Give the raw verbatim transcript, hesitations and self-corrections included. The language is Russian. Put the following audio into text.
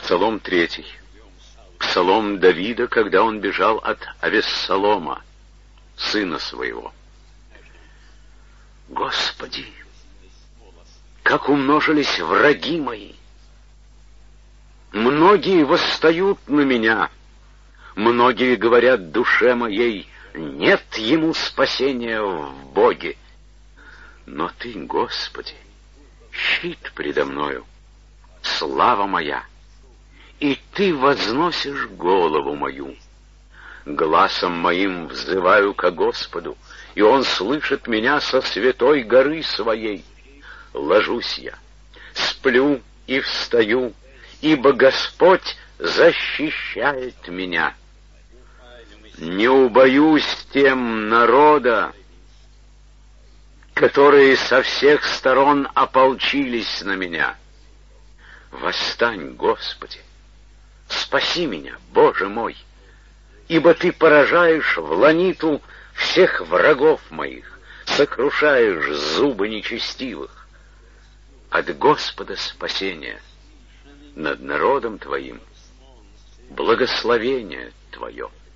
Псалом третий. Псалом Давида, когда он бежал от Авессалома, сына своего. Господи, как умножились враги мои! Многие восстают на меня, многие говорят душе моей: нет ему спасения в Боге. Но Ты, Господи, щит предо мною, слава моя, и Ты возносишь голову мою. Гласом моим взываю ко Господу, и Он слышит меня со святой горы своей. Ложусь я, сплю и встаю, ибо Господь защищает меня. Не убоюсь тем народа, которые со всех сторон ополчились на меня. Восстань, Господи, спаси меня, Боже мой, ибо Ты поражаешь в ланиту всех врагов моих, сокрушаешь зубы нечестивых. От Господа спасение, над народом Твоим благословение Твое.